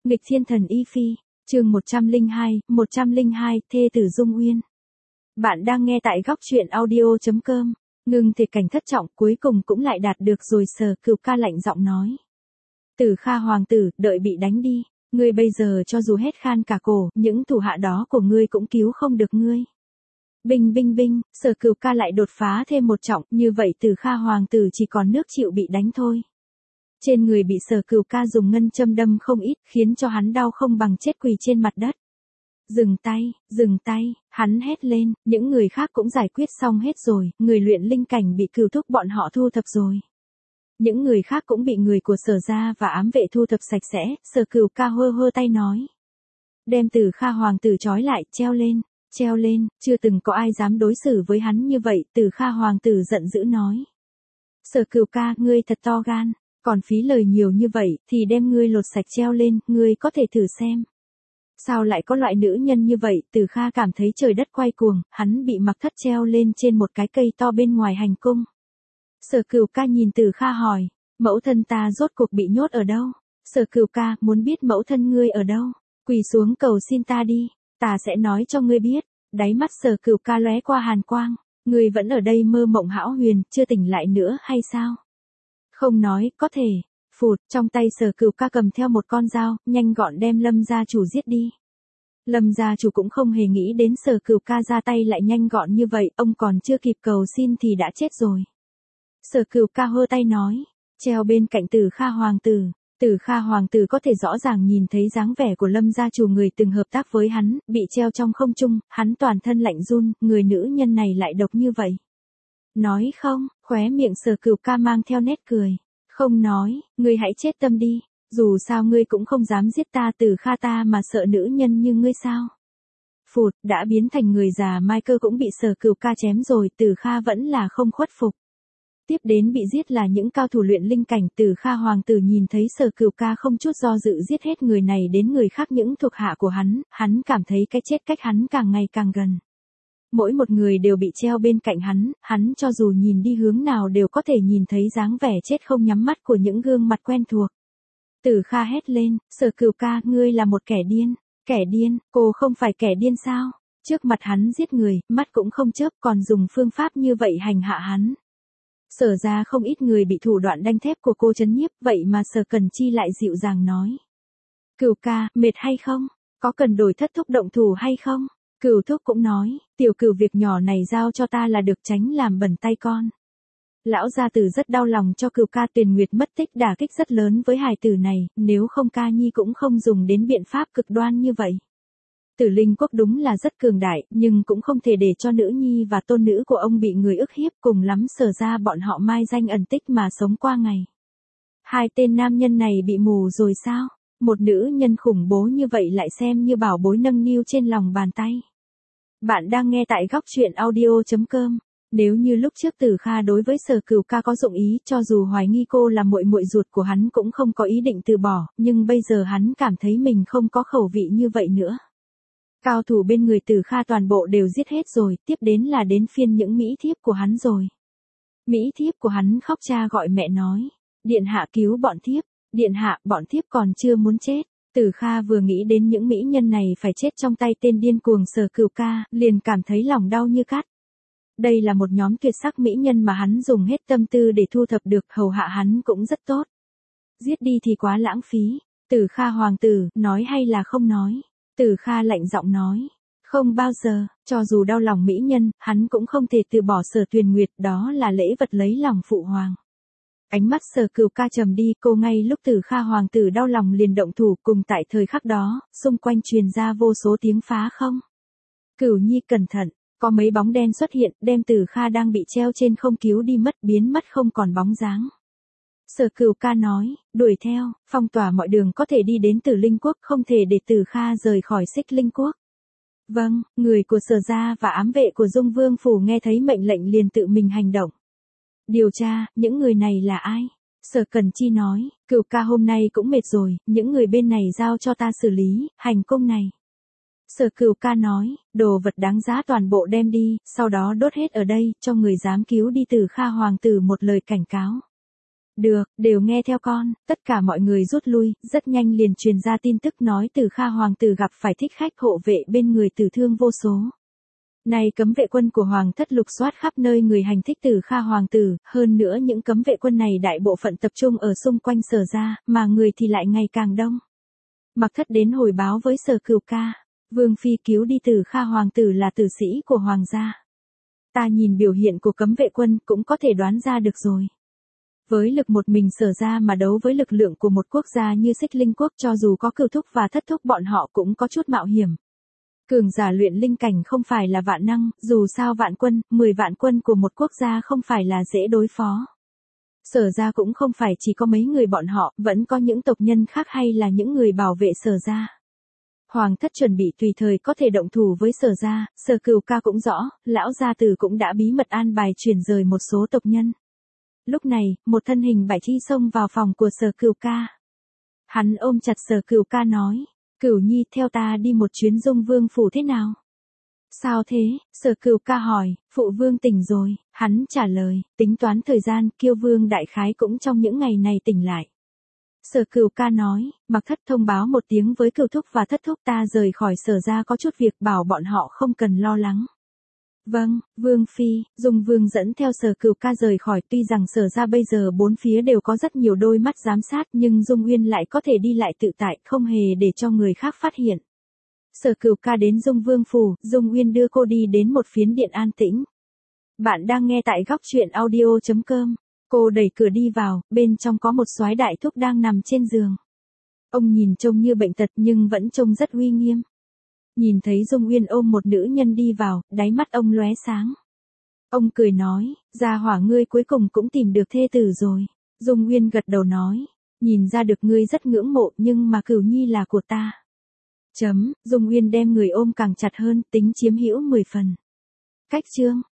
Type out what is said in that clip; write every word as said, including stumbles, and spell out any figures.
Nghịch thiên thần Y Phi, chương một trăm lẻ hai, một trăm lẻ hai, thê tử Dung Uyên. Bạn đang nghe tại góc truyện audio chấm com, ngưng thì cảnh thất trọng cuối cùng cũng lại đạt được rồi. Sở Cửu Ca lạnh giọng nói. Tử Kha hoàng tử, đợi bị đánh đi, ngươi bây giờ cho dù hết khan cả cổ, những thủ hạ đó của ngươi cũng cứu không được ngươi. Binh binh binh, Sở Cửu Ca lại đột phá thêm một trọng, như vậy Tử Kha hoàng tử chỉ còn nước chịu bị đánh thôi. Trên người bị Sở Cửu Ca dùng ngân châm đâm không ít, khiến cho hắn đau không bằng chết quỳ trên mặt đất. Dừng tay, dừng tay, hắn hét lên, những người khác cũng giải quyết xong hết rồi, người luyện linh cảnh bị Cửu thúc bọn họ thu thập rồi. Những người khác cũng bị người của Sở gia và ám vệ thu thập sạch sẽ. Sở Cửu Ca hơ hơ tay nói. Đem Tử Kha hoàng tử trói lại, treo lên, treo lên, chưa từng có ai dám đối xử với hắn như vậy. Tử Kha hoàng tử giận dữ nói. Sở Cửu Ca, ngươi thật to gan. Còn phí lời nhiều như vậy, thì đem ngươi lột sạch treo lên, ngươi có thể thử xem. Sao lại có loại nữ nhân như vậy? Tử Kha cảm thấy trời đất quay cuồng, hắn bị mặc thất treo lên trên một cái cây to bên ngoài hành cung. Sở Cửu Ca nhìn Tử Kha hỏi, mẫu thân ta rốt cuộc bị nhốt ở đâu? Sở Cửu Ca, muốn biết mẫu thân ngươi ở đâu? Quỳ xuống cầu xin ta đi, ta sẽ nói cho ngươi biết. Đáy mắt Sở Cửu Ca lóe qua hàn quang, ngươi vẫn ở đây mơ mộng hão huyền, chưa tỉnh lại nữa hay sao? Không nói, có thể. Phụt, trong tay Sở Cửu Ca cầm theo một con dao, nhanh gọn đem Lâm gia chủ giết đi. Lâm gia chủ cũng không hề nghĩ đến Sở Cửu Ca ra tay lại nhanh gọn như vậy, ông còn chưa kịp cầu xin thì đã chết rồi. Sở Cửu Ca hơ tay nói, treo bên cạnh Tử Kha hoàng tử. Tử Kha hoàng tử có thể rõ ràng nhìn thấy dáng vẻ của Lâm gia chủ, người từng hợp tác với hắn, bị treo trong không trung, hắn toàn thân lạnh run, người nữ nhân này lại độc như vậy. Nói không, khóe miệng Sở Cửu Ca mang theo nét cười. Không nói, ngươi hãy chết tâm đi, dù sao ngươi cũng không dám giết ta. Tử Kha, ta mà sợ nữ nhân như ngươi sao? Phụt, đã biến thành người già mai cơ cũng bị Sở Cửu Ca chém rồi, Tử Kha vẫn là không khuất phục. Tiếp đến bị giết là những cao thủ luyện linh cảnh. Tử Kha hoàng tử nhìn thấy Sở Cửu Ca không chút do dự giết hết người này đến người khác, những thuộc hạ của hắn, hắn cảm thấy cái chết cách hắn càng ngày càng gần. Mỗi một người đều bị treo bên cạnh hắn, hắn cho dù nhìn đi hướng nào đều có thể nhìn thấy dáng vẻ chết không nhắm mắt của những gương mặt quen thuộc. Tử Kha hét lên, Sở Cửu Ca, ngươi là một kẻ điên. Kẻ điên, cô không phải kẻ điên sao? Trước mặt hắn giết người, mắt cũng không chớp, còn dùng phương pháp như vậy hành hạ hắn. Sở ra không ít người bị thủ đoạn đanh thép của cô trấn nhiếp, vậy mà Sở Cần Chi lại dịu dàng nói. Cửu ca, mệt hay không? Có cần đổi thất thúc động thủ hay không? Cửu thúc cũng nói, tiểu Cửu việc nhỏ này giao cho ta là được, tránh làm bẩn tay con. Lão gia tử rất đau lòng cho Cửu ca. Tiền Nguyệt mất tích đả kích rất lớn với hài tử này, nếu không ca nhi cũng không dùng đến biện pháp cực đoan như vậy. Tử Linh quốc đúng là rất cường đại, nhưng cũng không thể để cho nữ nhi và tôn nữ của ông bị người ức hiếp, cùng lắm Sở ra bọn họ mai danh ẩn tích mà sống qua ngày. Hai tên nam nhân này bị mù rồi sao? Một nữ nhân khủng bố như vậy lại xem như bảo bối nâng niu trên lòng bàn tay. Bạn đang nghe tại góc truyện audio chấm com. Nếu như lúc trước Tử Kha đối với Sở Cửu Ca có dụng ý, cho dù hoài nghi cô là muội muội ruột của hắn cũng không có ý định từ bỏ, nhưng bây giờ hắn cảm thấy mình không có khẩu vị như vậy nữa. Cao thủ bên người Tử Kha toàn bộ đều giết hết rồi, tiếp đến là đến phiên những mỹ thiếp của hắn rồi. Mỹ thiếp của hắn khóc cha gọi mẹ nói, điện hạ cứu bọn thiếp, điện hạ, bọn thiếp còn chưa muốn chết. Tử Kha vừa nghĩ đến những mỹ nhân này phải chết trong tay tên điên cuồng Sở Cửu Ca, liền cảm thấy lòng đau như cắt. Đây là một nhóm tuyệt sắc mỹ nhân mà hắn dùng hết tâm tư để thu thập được, hầu hạ hắn cũng rất tốt. Giết đi thì quá lãng phí. Tử Kha hoàng tử, nói hay là không nói? Tử Kha lạnh giọng nói, không bao giờ, cho dù đau lòng mỹ nhân, hắn cũng không thể từ bỏ Sở Tuyền Nguyệt, đó là lễ vật lấy lòng phụ hoàng. Ánh mắt Sở Cửu Ca trầm đi, cô ngay lúc Tử Kha hoàng tử đau lòng liền động thủ, cùng tại thời khắc đó, xung quanh truyền ra vô số tiếng phá không. Cửu nhi cẩn thận, có mấy bóng đen xuất hiện, đem Tử Kha đang bị treo trên không cứu đi mất, biến mất không còn bóng dáng. Sở Cửu Ca nói, đuổi theo, phong tỏa mọi đường có thể đi đến Tử Linh quốc, không thể để Tử Kha rời khỏi Xích Linh quốc. Vâng, người của Sở gia và ám vệ của Dung Vương phủ nghe thấy mệnh lệnh liền tự mình hành động. Điều tra, những người này là ai? Sở Cần Chi nói, Cửu ca hôm nay cũng mệt rồi, những người bên này giao cho ta xử lý, hành cung này. Sở Cửu ca nói, đồ vật đáng giá toàn bộ đem đi, sau đó đốt hết ở đây, cho người dám cứu đi Tử Kha hoàng tử một lời cảnh cáo. Được, đều nghe theo con, tất cả mọi người rút lui, rất nhanh liền truyền ra tin tức nói Từ Kha hoàng tử gặp phải thích khách hộ vệ bên người tử thương vô số. Này cấm vệ quân của hoàng thất lục soát khắp nơi người hành thích Từ Kha hoàng tử, hơn nữa những cấm vệ quân này đại bộ phận tập trung ở xung quanh Sở gia, mà người thì lại ngày càng đông. Mặc Thất đến hồi báo với Sở Cửu ca, Vương phi cứu đi Từ Kha hoàng tử là tử sĩ của hoàng gia. Ta nhìn biểu hiện của cấm vệ quân cũng có thể đoán ra được rồi. Với lực một mình Sở gia mà đấu với lực lượng của một quốc gia như Xích Linh quốc, cho dù có Cửu thúc và Thất thúc bọn họ cũng có chút mạo hiểm. Cường giả luyện linh cảnh không phải là vạn năng, dù sao vạn quân, mười vạn quân của một quốc gia không phải là dễ đối phó. Sở gia cũng không phải chỉ có mấy người bọn họ, vẫn có những tộc nhân khác hay là những người bảo vệ Sở gia. Hoàng thất chuẩn bị tùy thời có thể động thủ với Sở gia, Sở Cửu ca cũng rõ, lão gia tử cũng đã bí mật an bài chuyển rời một số tộc nhân. Lúc này, một thân hình bảy chi xông vào phòng của Sở Cửu ca. Hắn ôm chặt Sở Cửu ca nói, Cửu nhi theo ta đi một chuyến Dung Vương phủ thế nào? Sao thế? Sở Cửu ca hỏi, phụ vương tỉnh rồi, hắn trả lời, tính toán thời gian, Kiêu vương đại khái cũng trong những ngày này tỉnh lại. Sở Cửu ca nói, Mặc Thất thông báo một tiếng với Cửu thúc và Thất thúc ta rời khỏi Sở gia có chút việc bảo bọn họ không cần lo lắng. Vâng, Vương phi, Dung Vương dẫn theo Sở Cửu ca rời khỏi, tuy rằng Sở gia bây giờ bốn phía đều có rất nhiều đôi mắt giám sát nhưng Dung Uyên lại có thể đi lại tự tại, không hề để cho người khác phát hiện. Sở Cửu ca đến Dung Vương phủ, Dung Uyên đưa cô đi đến một phiến điện an tĩnh. Bạn đang nghe tại góc truyện audio chấm com. Cô đẩy cửa đi vào, bên trong có một soái đại thúc đang nằm trên giường. Ông nhìn trông như bệnh tật nhưng vẫn trông rất uy nghiêm. Nhìn thấy Dung Uyên ôm một nữ nhân đi vào, đáy mắt ông lóe sáng. Ông cười nói, gia hỏa ngươi cuối cùng cũng tìm được thê tử rồi. Dung Uyên gật đầu nói, nhìn ra được ngươi rất ngưỡng mộ nhưng mà Cửu nhi là của ta. Chấm, Dung Uyên đem người ôm càng chặt hơn, tính chiếm hữu mười phần. Cách chương.